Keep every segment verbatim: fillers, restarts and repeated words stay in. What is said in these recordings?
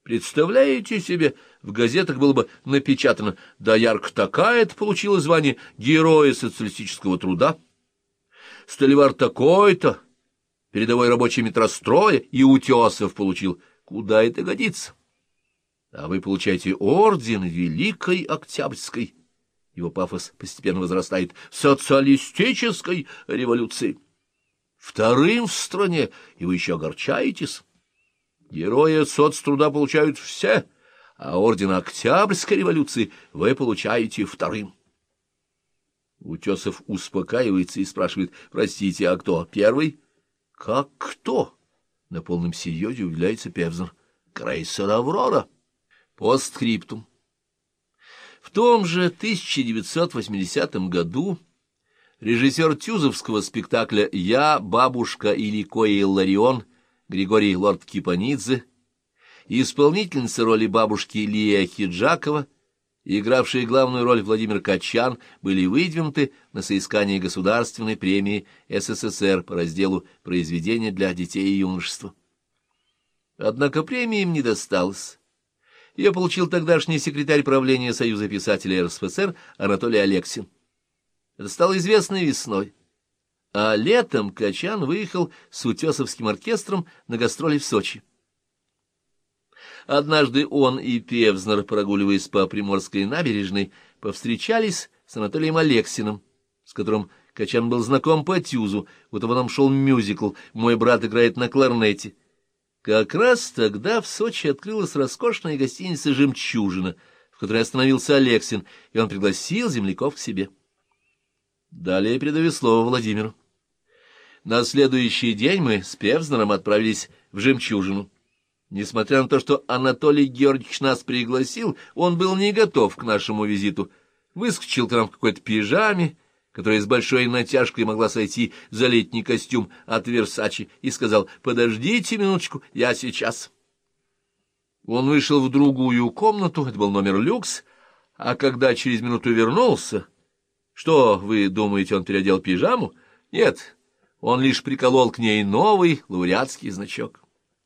Представляете себе, в газетах было бы напечатано: доярка такая-то получила звание Героя социалистического труда, столевар такой-то, передовой рабочий метростроя, и Утесов получил. Куда это годится? А вы получаете орден Великой Октябрьской. Его пафос постепенно возрастает. Социалистической революции. Вторым в стране, и вы еще огорчаетесь. Герои соцтруда получают все, а орден Октябрьской революции вы получаете вторым. Утесов успокаивается и спрашивает: простите, а кто первый? Как кто? На полном серьезе удивляется Певзнер. Крейсер «Аврора». Постскриптум. В том же тысяча девятьсот восьмидесятом году режиссер тюзовского спектакля «Я, бабушка и Ликоя Илларион» Григорий лорд Кипанидзе и исполнительница роли бабушки Лия Хиджакова, игравшие главную роль Владимир Качан, были выдвинуты на соискание Государственной премии СССР по разделу «Произведения для детей и юношества». Однако премии им не досталось. Ее получил тогдашний секретарь правления Союза писателей РСФСР Анатолий Алексин. Это стало известно весной. А летом Качан выехал с Утесовским оркестром на гастроли в Сочи. Однажды он и Певзнер, прогуливаясь по Приморской набережной, повстречались с Анатолием Алексиным, с которым Качан был знаком по Тюзу. Вот его нам шел мюзикл «Мой брат играет на кларнете». Как раз тогда в Сочи открылась роскошная гостиница «Жемчужина», в которой остановился Алексин, и он пригласил земляков к себе. Далее передаю слово Владимиру. На следующий день мы с Певзнером отправились в «Жемчужину». Несмотря на то, что Анатолий Георгиевич нас пригласил, он был не готов к нашему визиту. Выскочил к нам в какой-то пижаме, которая с большой натяжкой могла сойти за летний костюм от Версачи, и сказал: «Подождите минуточку, я сейчас». Он вышел в другую комнату, это был номер люкс, а когда через минуту вернулся... Что, вы думаете, он переодел пижаму? Нет, он лишь приколол к ней новый лауреатский значок.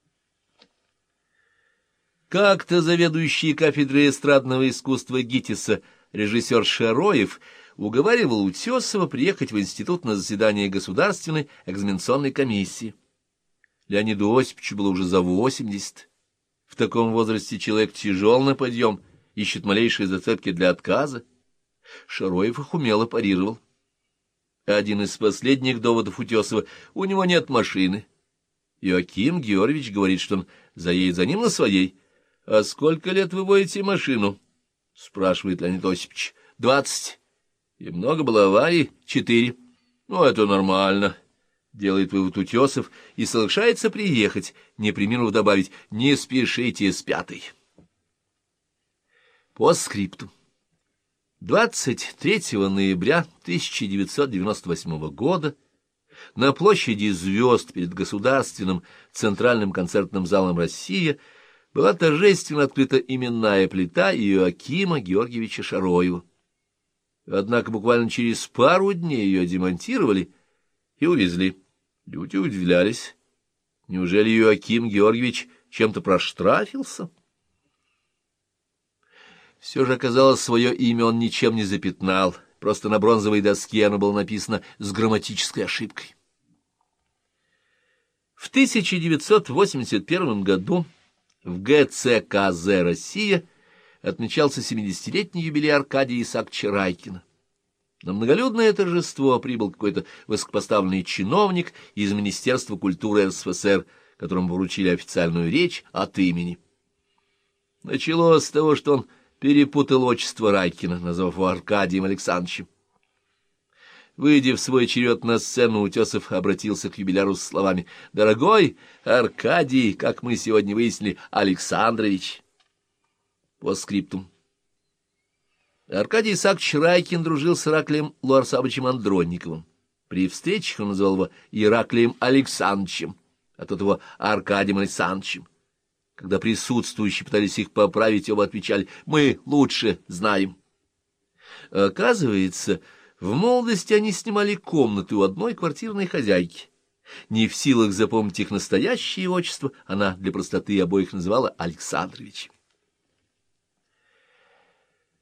Как-то заведующий кафедрой эстрадного искусства ГИТИСа режиссер Шароев уговаривал Утесова приехать в институт на заседание Государственной экзаменационной комиссии. Леониду Осиповичу было уже за восемьдесят. В таком возрасте человек тяжел на подъем, ищет малейшие зацепки для отказа. Шароев их умело парировал. Один из последних доводов Утесова: у него нет машины. Иоаким Георгиевич говорит, что он заедет за ним на своей. — А сколько лет вы водите машину? — спрашивает Леонид Осипович. — Двадцать. — И много было аварий? — Четыре. — Ну, это нормально, — делает вывод Утесов и соглашается приехать, не преминув добавить: не спешите с пятой. По скрипту. двадцать третьего ноября тысяча девятьсот девяносто восьмого года на площади Звезд перед Государственным Центральным концертным залом «Россия» была торжественно открыта именная плита Иоакима Георгиевича Шароева. Однако буквально через пару дней ее демонтировали и увезли. Люди удивлялись. Неужели Иоаким Георгиевич чем-то проштрафился? Все же оказалось, свое имя он ничем не запятнал, просто на бронзовой доске оно было написано с грамматической ошибкой. В тысяча девятьсот восемьдесят первом году в ГЦКЗ «Россия» отмечался семидесятилетний юбилей Аркадия Исааковича Райкина. На многолюдное торжество прибыл какой-то высокопоставленный чиновник из Министерства культуры РСФСР, которому вручили официальную речь от имени. Началось с того, что он перепутал отчество Райкина, назвав его Аркадием Александровичем. Выйдя в свой черед на сцену, Утесов обратился к юбиляру с словами: «Дорогой Аркадий, как мы сегодня выяснили, Александрович». По скриптум. Аркадий Исаакович Райкин дружил с Ираклием Луарсабовичем Андронниковым. При встречах он называл его Ираклием Александровичем, а тот его Аркадием Александровичем. Когда присутствующие пытались их поправить, оба отвечали: «Мы лучше знаем». Оказывается, в молодости они снимали комнаты у одной квартирной хозяйки. Не в силах запомнить их настоящее отчество, она для простоты обоих называла Александрович.